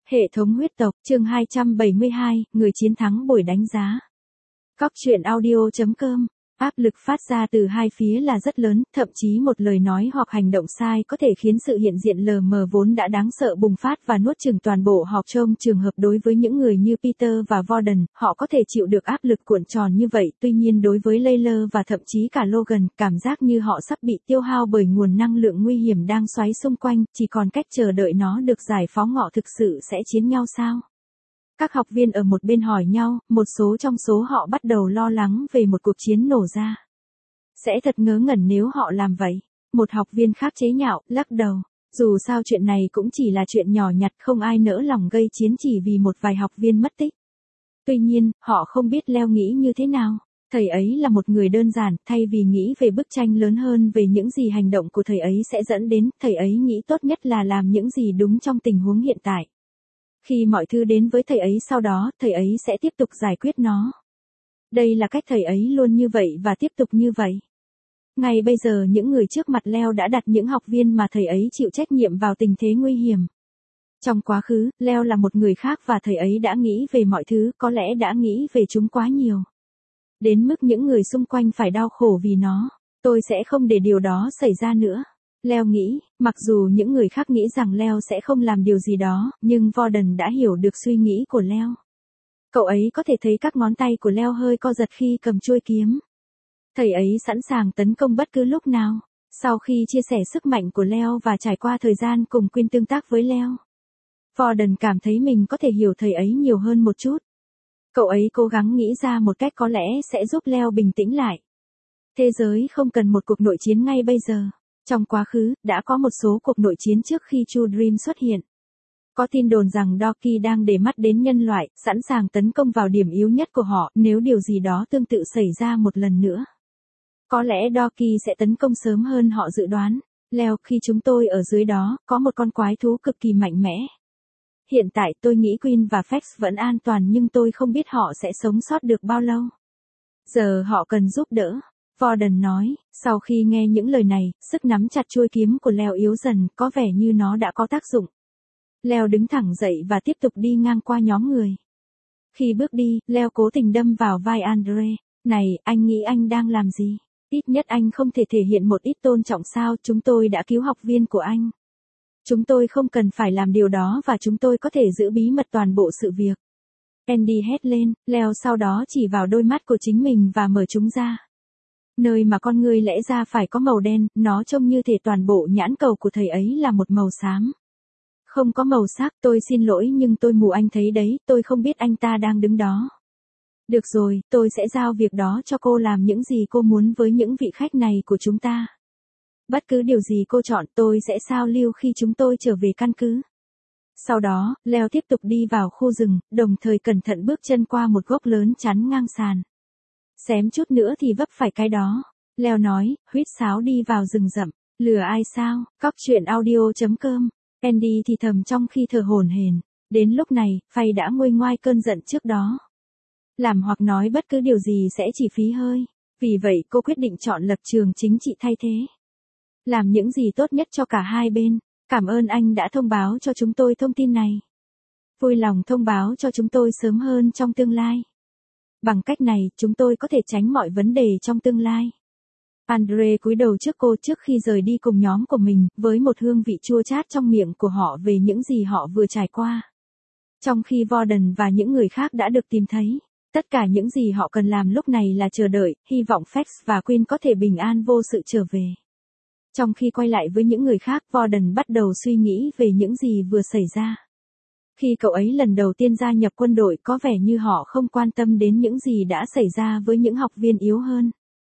Hệ thống huyết tộc, chương 272, người chiến thắng buổi đánh giá. Cóc truyện audio.com. Áp lực phát ra từ hai phía là rất lớn, thậm chí một lời nói hoặc hành động sai có thể khiến sự hiện diện lờ mờ vốn đã đáng sợ bùng phát và nuốt chửng toàn bộ học trong trường hợp đối với những người như Peter và Warden, họ có thể chịu được áp lực cuộn tròn như vậy, tuy nhiên đối với Layla và thậm chí cả Logan, cảm giác như họ sắp bị tiêu hao bởi nguồn năng lượng nguy hiểm đang xoáy xung quanh, chỉ còn cách chờ đợi nó được giải phóng. Họ thực sự sẽ chiến nhau sao? Các học viên ở một bên hỏi nhau, một số trong số họ bắt đầu lo lắng về một cuộc chiến nổ ra. Sẽ thật ngớ ngẩn nếu họ làm vậy. Một học viên khác chế nhạo, lắc đầu. Dù sao chuyện này cũng chỉ là chuyện nhỏ nhặt, không ai nỡ lòng gây chiến chỉ vì một vài học viên mất tích. Tuy nhiên, họ không biết Leo nghĩ như thế nào. Thầy ấy là một người đơn giản, thay vì nghĩ về bức tranh lớn hơn về những gì hành động của thầy ấy sẽ dẫn đến, thầy ấy nghĩ tốt nhất là làm những gì đúng trong tình huống hiện tại. Khi mọi thứ đến với thầy ấy sau đó, thầy ấy sẽ tiếp tục giải quyết nó. Đây là cách thầy ấy luôn như vậy và tiếp tục như vậy. Ngay bây giờ những người trước mặt Leo đã đặt những học viên mà thầy ấy chịu trách nhiệm vào tình thế nguy hiểm. Trong quá khứ, Leo là một người khác và thầy ấy đã nghĩ về mọi thứ, có lẽ đã nghĩ về chúng quá nhiều. Đến mức những người xung quanh phải đau khổ vì nó. Tôi sẽ không để điều đó xảy ra nữa. Leo nghĩ, mặc dù những người khác nghĩ rằng Leo sẽ không làm điều gì đó, nhưng Warden đã hiểu được suy nghĩ của Leo. Cậu ấy có thể thấy các ngón tay của Leo hơi co giật khi cầm chuôi kiếm. Thầy ấy sẵn sàng tấn công bất cứ lúc nào. Sau khi chia sẻ sức mạnh của Leo và trải qua thời gian cùng Quinn tương tác với Leo, Warden cảm thấy mình có thể hiểu thầy ấy nhiều hơn một chút. Cậu ấy cố gắng nghĩ ra một cách có lẽ sẽ giúp Leo bình tĩnh lại. Thế giới không cần một cuộc nội chiến ngay bây giờ. Trong quá khứ, đã có một số cuộc nội chiến trước khi True Dream xuất hiện. Có tin đồn rằng Doki đang để mắt đến nhân loại, sẵn sàng tấn công vào điểm yếu nhất của họ nếu điều gì đó tương tự xảy ra một lần nữa. Có lẽ Doki sẽ tấn công sớm hơn họ dự đoán. Leo, khi chúng tôi ở dưới đó, có một con quái thú cực kỳ mạnh mẽ. Hiện tại tôi nghĩ Quinn và Fex vẫn an toàn nhưng tôi không biết họ sẽ sống sót được bao lâu. Giờ họ cần giúp đỡ. Warden nói, sau khi nghe những lời này, sức nắm chặt chuôi kiếm của Leo yếu dần, có vẻ như nó đã có tác dụng. Leo đứng thẳng dậy và tiếp tục đi ngang qua nhóm người. Khi bước đi, Leo cố tình đâm vào vai Andre. Này, anh nghĩ anh đang làm gì? Ít nhất anh không thể thể hiện một ít tôn trọng sao? Chúng tôi đã cứu học viên của anh. Chúng tôi không cần phải làm điều đó và chúng tôi có thể giữ bí mật toàn bộ sự việc. Andy hét lên, Leo sau đó chỉ vào đôi mắt của chính mình và mở chúng ra. Nơi mà con người lẽ ra phải có màu đen, nó trông như thể toàn bộ nhãn cầu của thầy ấy là một màu xám. Không có màu sắc, tôi xin lỗi nhưng tôi mù, anh thấy đấy, tôi không biết anh ta đang đứng đó. Được rồi, tôi sẽ giao việc đó cho cô, làm những gì cô muốn với những vị khách này của chúng ta. Bất cứ điều gì cô chọn tôi sẽ sao lưu khi chúng tôi trở về căn cứ. Sau đó, Leo tiếp tục đi vào khu rừng, đồng thời cẩn thận bước chân qua một gốc lớn chắn ngang sàn. Xém chút nữa thì vấp phải cái đó. Leo nói, huýt sáo đi vào rừng rậm. Lừa ai sao? Cóc truyện audio.com. Andy thì thầm trong khi thở hổn hển. Đến lúc này, Faye đã nguôi ngoai cơn giận trước đó. Làm hoặc nói bất cứ điều gì sẽ chỉ phí hơi. Vì vậy cô quyết định chọn lập trường chính trị thay thế. Làm những gì tốt nhất cho cả hai bên. Cảm ơn anh đã thông báo cho chúng tôi thông tin này. Vui lòng thông báo cho chúng tôi sớm hơn trong tương lai. Bằng cách này, chúng tôi có thể tránh mọi vấn đề trong tương lai. Andre cúi đầu trước cô trước khi rời đi cùng nhóm của mình, với một hương vị chua chát trong miệng của họ về những gì họ vừa trải qua. Trong khi Warden và những người khác đã được tìm thấy, tất cả những gì họ cần làm lúc này là chờ đợi, hy vọng Fex và Quinn có thể bình an vô sự trở về. Trong khi quay lại với những người khác, Warden bắt đầu suy nghĩ về những gì vừa xảy ra. Khi cậu ấy lần đầu tiên gia nhập quân đội, có vẻ như họ không quan tâm đến những gì đã xảy ra với những học viên yếu hơn.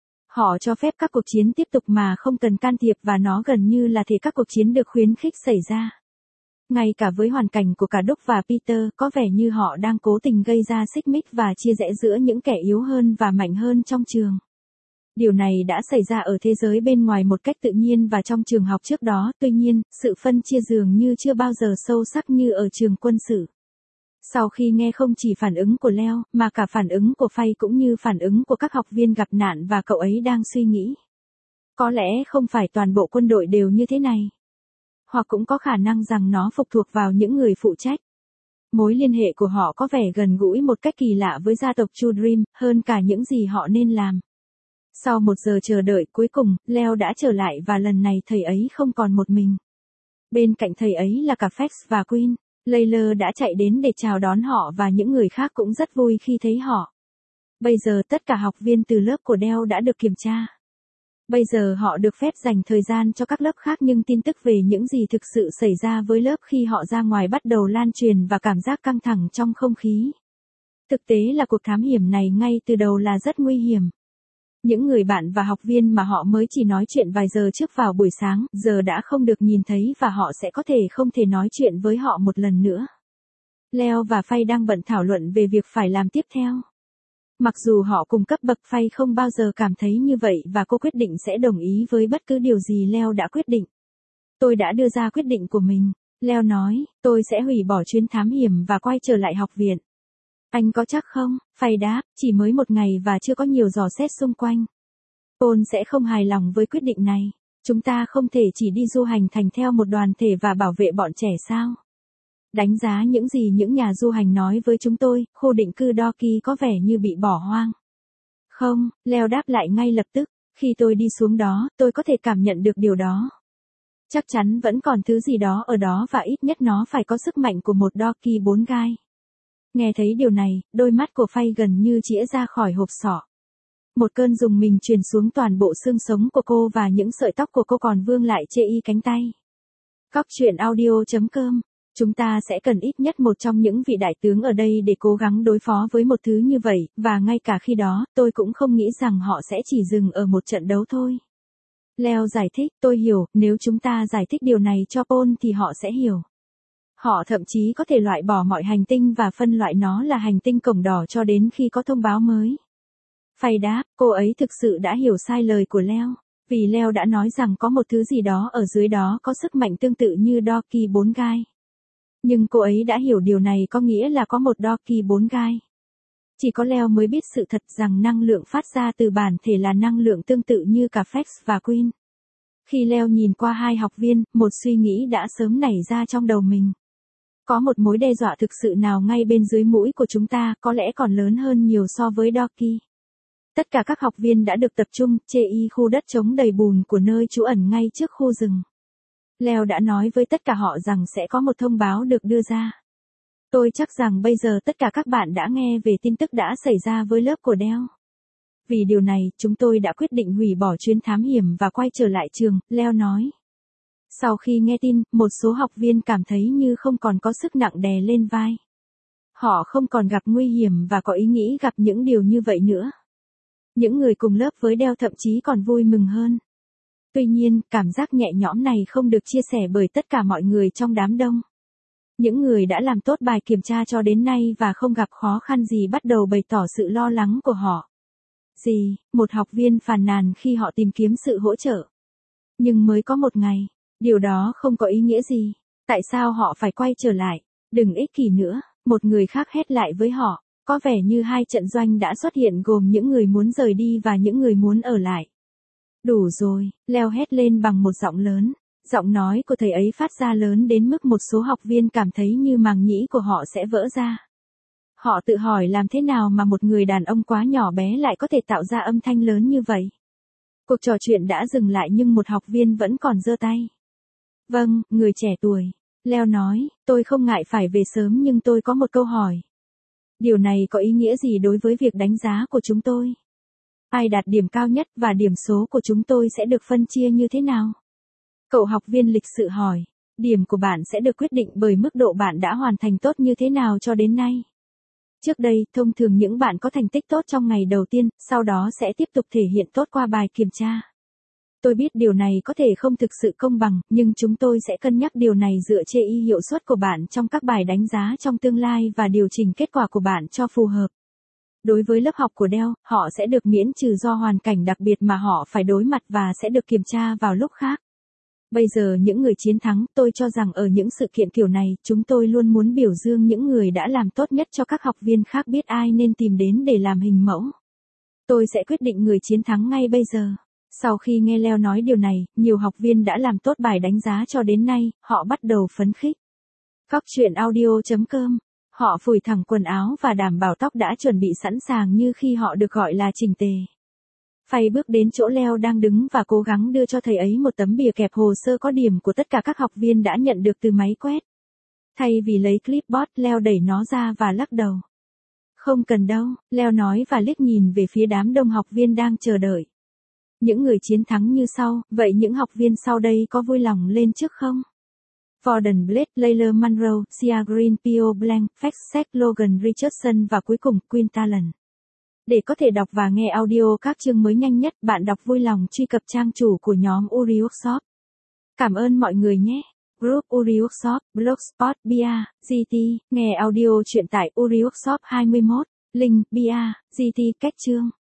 Họ cho phép các cuộc chiến tiếp tục mà không cần can thiệp và nó gần như là thể các cuộc chiến được khuyến khích xảy ra. Ngay cả với hoàn cảnh của cả Duke và Peter, có vẻ như họ đang cố tình gây ra xích mích và chia rẽ giữa những kẻ yếu hơn và mạnh hơn trong trường. Điều này đã xảy ra ở thế giới bên ngoài một cách tự nhiên và trong trường học trước đó, tuy nhiên, sự phân chia dường như chưa bao giờ sâu sắc như ở trường quân sự. Sau khi nghe không chỉ phản ứng của Leo, mà cả phản ứng của Faye cũng như phản ứng của các học viên gặp nạn và cậu ấy đang suy nghĩ. Có lẽ không phải toàn bộ quân đội đều như thế này. Hoặc cũng có khả năng rằng nó phụ thuộc vào những người phụ trách. Mối liên hệ của họ có vẻ gần gũi một cách kỳ lạ với gia tộc Chu Dream, hơn cả những gì họ nên làm. Sau 1 giờ chờ đợi cuối cùng, Leo đã trở lại và lần này thầy ấy không còn một mình. Bên cạnh thầy ấy là cả Fex và Queen. Layla đã chạy đến để chào đón họ và những người khác cũng rất vui khi thấy họ. Bây giờ tất cả học viên từ lớp của Dell đã được kiểm tra. Bây giờ họ được phép dành thời gian cho các lớp khác nhưng tin tức về những gì thực sự xảy ra với lớp khi họ ra ngoài bắt đầu lan truyền và cảm giác căng thẳng trong không khí. Thực tế là cuộc thám hiểm này ngay từ đầu là rất nguy hiểm. Những người bạn và học viên mà họ mới chỉ nói chuyện vài giờ trước vào buổi sáng, giờ đã không được nhìn thấy và họ sẽ có thể không thể nói chuyện với họ một lần nữa. Leo và Faye đang bận thảo luận về việc phải làm tiếp theo. Mặc dù họ cùng cấp bậc, Faye không bao giờ cảm thấy như vậy và cô quyết định sẽ đồng ý với bất cứ điều gì Leo đã quyết định. Tôi đã đưa ra quyết định của mình, Leo nói, tôi sẽ hủy bỏ chuyến thám hiểm và quay trở lại học viện. Anh có chắc không? Faye đáp, chỉ mới 1 ngày và chưa có nhiều dò xét xung quanh. Paul sẽ không hài lòng với quyết định này. Chúng ta không thể chỉ đi du hành thành theo một đoàn thể và bảo vệ bọn trẻ sao? Đánh giá những gì những nhà du hành nói với chúng tôi, khu định cư Doki có vẻ như bị bỏ hoang. Không, Leo đáp lại ngay lập tức, khi tôi đi xuống đó, tôi có thể cảm nhận được điều đó. Chắc chắn vẫn còn thứ gì đó ở đó và ít nhất nó phải có sức mạnh của một Doki 4 gai. Nghe thấy điều này, đôi mắt của Faye gần như chĩa ra khỏi hộp sọ. Một cơn rùng mình truyền xuống toàn bộ xương sống của cô và những sợi tóc của cô còn vương lại chê y cánh tay. Cóc truyện audio.com. Chúng ta sẽ cần ít nhất một trong những vị đại tướng ở đây để cố gắng đối phó với một thứ như vậy, và ngay cả khi đó, tôi cũng không nghĩ rằng họ sẽ chỉ dừng ở một trận đấu thôi. Leo giải thích, tôi hiểu, nếu chúng ta giải thích điều này cho Paul thì họ sẽ hiểu. Họ thậm chí có thể loại bỏ mọi hành tinh và phân loại nó là hành tinh cổng đỏ cho đến khi có thông báo mới. Faye đáp, cô ấy thực sự đã hiểu sai lời của Leo, vì Leo đã nói rằng có một thứ gì đó ở dưới đó có sức mạnh tương tự như Doki 4 gai. Nhưng cô ấy đã hiểu điều này có nghĩa là có một Doki 4 gai. Chỉ có Leo mới biết sự thật rằng năng lượng phát ra từ bản thể là năng lượng tương tự như cả Fex và Queen. Khi Leo nhìn qua 2 học viên, một suy nghĩ đã sớm nảy ra trong đầu mình. Có một mối đe dọa thực sự nào ngay bên dưới mũi của chúng ta, có lẽ còn lớn hơn nhiều so với Doki. Tất cả các học viên đã được tập trung, chê y khu đất trống đầy bùn của nơi trú ẩn ngay trước khu rừng. Leo đã nói với tất cả họ rằng sẽ có một thông báo được đưa ra. Tôi chắc rằng bây giờ tất cả các bạn đã nghe về tin tức đã xảy ra với lớp của Dell. Vì điều này, chúng tôi đã quyết định hủy bỏ chuyến thám hiểm và quay trở lại trường, Leo nói. Sau khi nghe tin, một số học viên cảm thấy như không còn có sức nặng đè lên vai. Họ không còn gặp nguy hiểm và có ý nghĩ gặp những điều như vậy nữa. Những người cùng lớp với Dell thậm chí còn vui mừng hơn. Tuy nhiên, cảm giác nhẹ nhõm này không được chia sẻ bởi tất cả mọi người trong đám đông. Những người đã làm tốt bài kiểm tra cho đến nay và không gặp khó khăn gì bắt đầu bày tỏ sự lo lắng của họ. Một học viên phàn nàn khi họ tìm kiếm sự hỗ trợ. Nhưng mới có 1 ngày, điều đó không có ý nghĩa gì. Tại sao họ phải quay trở lại? Đừng ích kỷ nữa, một người khác hét lại với họ. Có vẻ như 2 trận doanh đã xuất hiện gồm những người muốn rời đi và những người muốn ở lại. Đủ rồi, Leo hét lên bằng một giọng lớn. Giọng nói của thầy ấy phát ra lớn đến mức một số học viên cảm thấy như màng nhĩ của họ sẽ vỡ ra. Họ tự hỏi làm thế nào mà một người đàn ông quá nhỏ bé lại có thể tạo ra âm thanh lớn như vậy. Cuộc trò chuyện đã dừng lại nhưng một học viên vẫn còn giơ tay. Vâng, người trẻ tuổi. Leo nói, tôi không ngại phải về sớm nhưng tôi có một câu hỏi. Điều này có ý nghĩa gì đối với việc đánh giá của chúng tôi? Ai đạt điểm cao nhất và điểm số của chúng tôi sẽ được phân chia như thế nào? Cậu học viên lịch sự hỏi, điểm của bạn sẽ được quyết định bởi mức độ bạn đã hoàn thành tốt như thế nào cho đến nay. Trước đây, thông thường những bạn có thành tích tốt trong ngày đầu tiên, sau đó sẽ tiếp tục thể hiện tốt qua bài kiểm tra. Tôi biết điều này có thể không thực sự công bằng, nhưng chúng tôi sẽ cân nhắc điều này dựa trên hiệu suất của bạn trong các bài đánh giá trong tương lai và điều chỉnh kết quả của bạn cho phù hợp. Đối với lớp học của Dell, họ sẽ được miễn trừ do hoàn cảnh đặc biệt mà họ phải đối mặt và sẽ được kiểm tra vào lúc khác. Bây giờ những người chiến thắng, tôi cho rằng ở những sự kiện kiểu này, chúng tôi luôn muốn biểu dương những người đã làm tốt nhất cho các học viên khác biết ai nên tìm đến để làm hình mẫu. Tôi sẽ quyết định người chiến thắng ngay bây giờ. Sau khi nghe Leo nói điều này, nhiều học viên đã làm tốt bài đánh giá cho đến nay, họ bắt đầu phấn khích. Cóc truyện audio.com Họ phủi thẳng quần áo và đảm bảo tóc đã chuẩn bị sẵn sàng như khi họ được gọi là chỉnh tề. Phay bước đến chỗ Leo đang đứng và cố gắng đưa cho thầy ấy một tấm bìa kẹp hồ sơ có điểm của tất cả các học viên đã nhận được từ máy quét. Thay vì lấy clipboard, Leo đẩy nó ra và lắc đầu. Không cần đâu, Leo nói và liếc nhìn về phía đám đông học viên đang chờ đợi. Những người chiến thắng như sau, vậy những học viên sau đây có vui lòng lên trước không? Gordon Blake, Layla Monroe, Sia Green, Pio Blanc, Fexek, Logan Richardson và cuối cùng Quinn Talon. Để có thể đọc và nghe audio các chương mới nhanh nhất, bạn đọc vui lòng truy cập trang chủ của nhóm Uri Workshop. Cảm ơn mọi người nhé. Group Uri Workshop, Blogspot, Bia, GT, nghe audio truyện tại Uri Workshop 21, link, Bia, GT, cách chương.